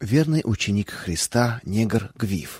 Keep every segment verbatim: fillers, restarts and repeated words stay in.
Верный ученик Христа, негр Гвиф.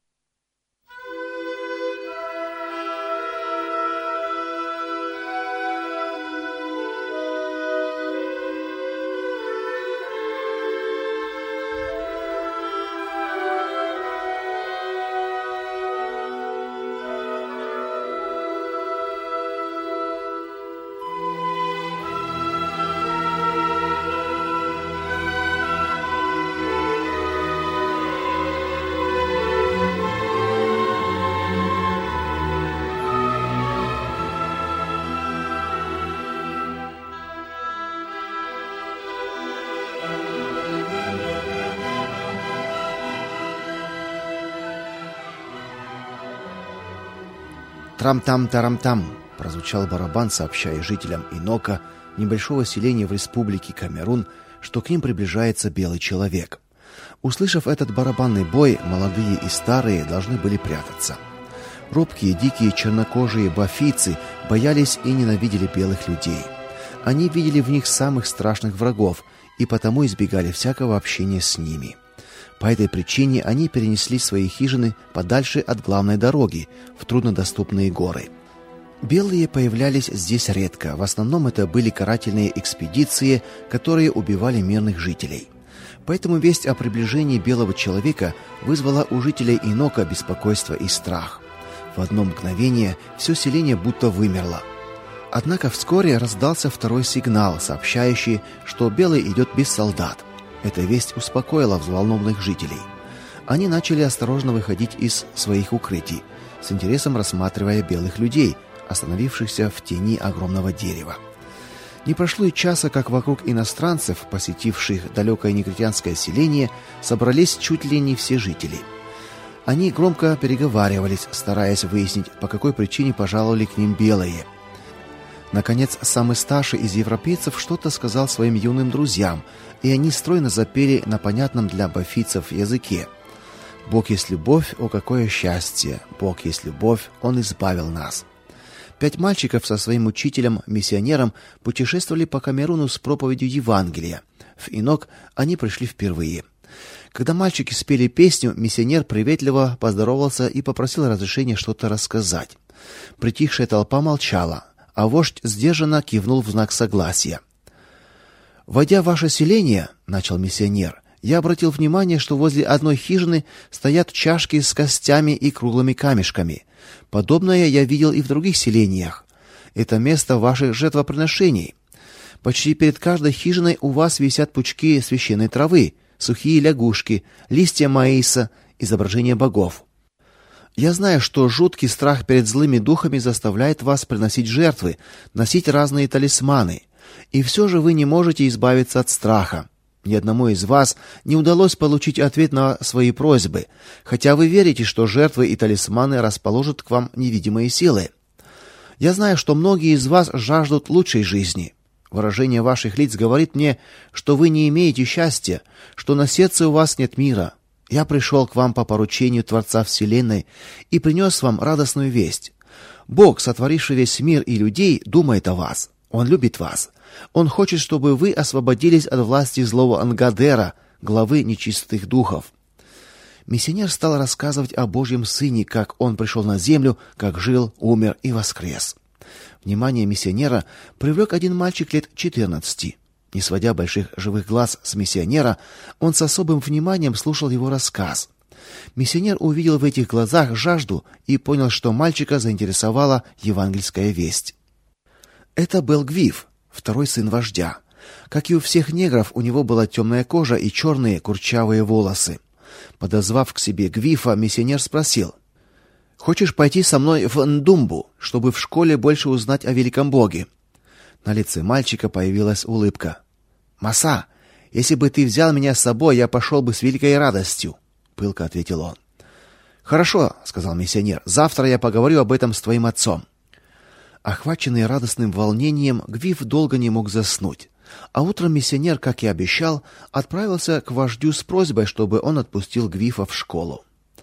Трам-там-тарам-там прозвучал барабан, сообщая жителям Инока, небольшого селения в республике Камерун, что к ним приближается белый человек. Услышав этот барабанный бой, молодые и старые должны были прятаться. Робкие, дикие, чернокожие бафийцы боялись и ненавидели белых людей. Они видели в них самых страшных врагов и потому избегали всякого общения с ними. По этой причине они перенесли свои хижины подальше от главной дороги, в труднодоступные горы. Белые появлялись здесь редко, в основном это были карательные экспедиции, которые убивали мирных жителей. Поэтому весть о приближении белого человека вызвала у жителей Инока беспокойство и страх. В одно мгновение все селение будто вымерло. Однако вскоре раздался второй сигнал, сообщающий, что белый идет без солдат. Эта весть успокоила взволнованных жителей. Они начали осторожно выходить из своих укрытий, с интересом рассматривая белых людей, остановившихся в тени огромного дерева. Не прошло и часа, как вокруг иностранцев, посетивших далекое негритянское селение, собрались чуть ли не все жители. Они громко переговаривались, стараясь выяснить, по какой причине пожаловали к ним белые. Наконец, самый старший из европейцев что-то сказал своим юным друзьям, и они стройно запели на понятном для бафийцев языке: «Бог есть любовь, о какое счастье! Бог есть любовь, Он избавил нас!» Пять мальчиков со своим учителем-миссионером путешествовали по Камеруну с проповедью Евангелия. В Инок они пришли впервые. Когда мальчики спели песню, миссионер приветливо поздоровался и попросил разрешения что-то рассказать. Притихшая толпа молчала, а вождь сдержанно кивнул в знак согласия. «Войдя в ваше селение, — начал миссионер, — я обратил внимание, что возле одной хижины стоят чашки с костями и круглыми камешками. Подобное я видел и в других селениях. Это место ваших жертвоприношений. Почти перед каждой хижиной у вас висят пучки священной травы, сухие лягушки, листья маиса, изображения богов. Я знаю, что жуткий страх перед злыми духами заставляет вас приносить жертвы, носить разные талисманы. И все же вы не можете избавиться от страха. Ни одному из вас не удалось получить ответ на свои просьбы, хотя вы верите, что жертвы и талисманы расположат к вам невидимые силы. Я знаю, что многие из вас жаждут лучшей жизни. Выражение ваших лиц говорит мне, что вы не имеете счастья, что на сердце у вас нет мира. Я пришел к вам по поручению Творца Вселенной и принес вам радостную весть. Бог, сотворивший весь мир и людей, думает о вас. Он любит вас. Он хочет, чтобы вы освободились от власти злого Ангадера, главы нечистых духов. Миссионер стал рассказывать о Божьем Сыне, как он пришел на землю, как жил, умер и воскрес. Внимание миссионера привлек один мальчик лет четырнадцати. Не сводя больших живых глаз с миссионера, он с особым вниманием слушал его рассказ. Миссионер увидел в этих глазах жажду и понял, что мальчика заинтересовала евангельская весть. Это был Гвиф, второй сын вождя. Как и у всех негров, у него была темная кожа и черные курчавые волосы. Подозвав к себе Гвифа, миссионер спросил: «Хочешь пойти со мной в Ндумбу, чтобы в школе больше узнать о великом Боге?» На лице мальчика появилась улыбка. «Маса, если бы ты взял меня с собой, я пошел бы с великой радостью», — пылко ответил он. «Хорошо», — сказал миссионер, — «завтра я поговорю об этом с твоим отцом». Охваченный радостным волнением, Гвиф долго не мог заснуть. А утром миссионер, как и обещал, отправился к вождю с просьбой, чтобы он отпустил Гвифа в школу.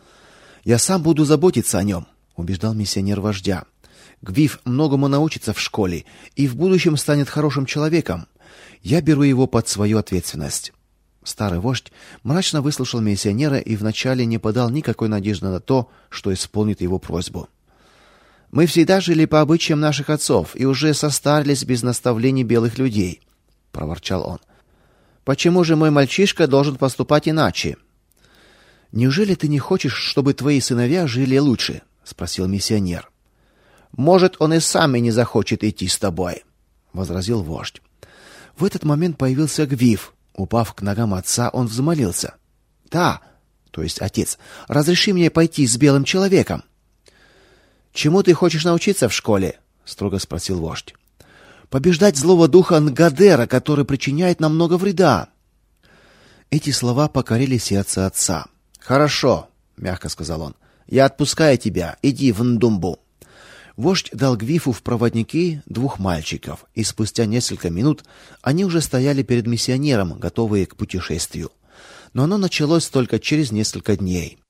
«Я сам буду заботиться о нем», — убеждал миссионер вождя. «Гвиф многому научится в школе и в будущем станет хорошим человеком. Я беру его под свою ответственность». Старый вождь мрачно выслушал миссионера и вначале не подал никакой надежды на то, что исполнит его просьбу. Мы всегда жили по обычаям наших отцов и уже состарились без наставлений белых людей, проворчал он. Почему же мой мальчишка должен поступать иначе? Неужели ты не хочешь, чтобы твои сыновья жили лучше? Спросил миссионер. Может, он и сам и не захочет идти с тобой, возразил вождь. В этот момент появился Гвиф. Упав к ногам отца, он взмолился. Да, то есть отец, разреши мне пойти с белым человеком. Чему ты хочешь научиться в школе? Строго спросил вождь. Побеждать злого духа Нгадера, который причиняет нам много вреда. Эти слова покорили сердце отца. Хорошо, мягко сказал он. Я отпускаю тебя. Иди в Ндумбу. Вождь дал Гвифу в проводники двух мальчиков, и спустя несколько минут они уже стояли перед миссионером, готовые к путешествию. Но оно началось только через несколько дней.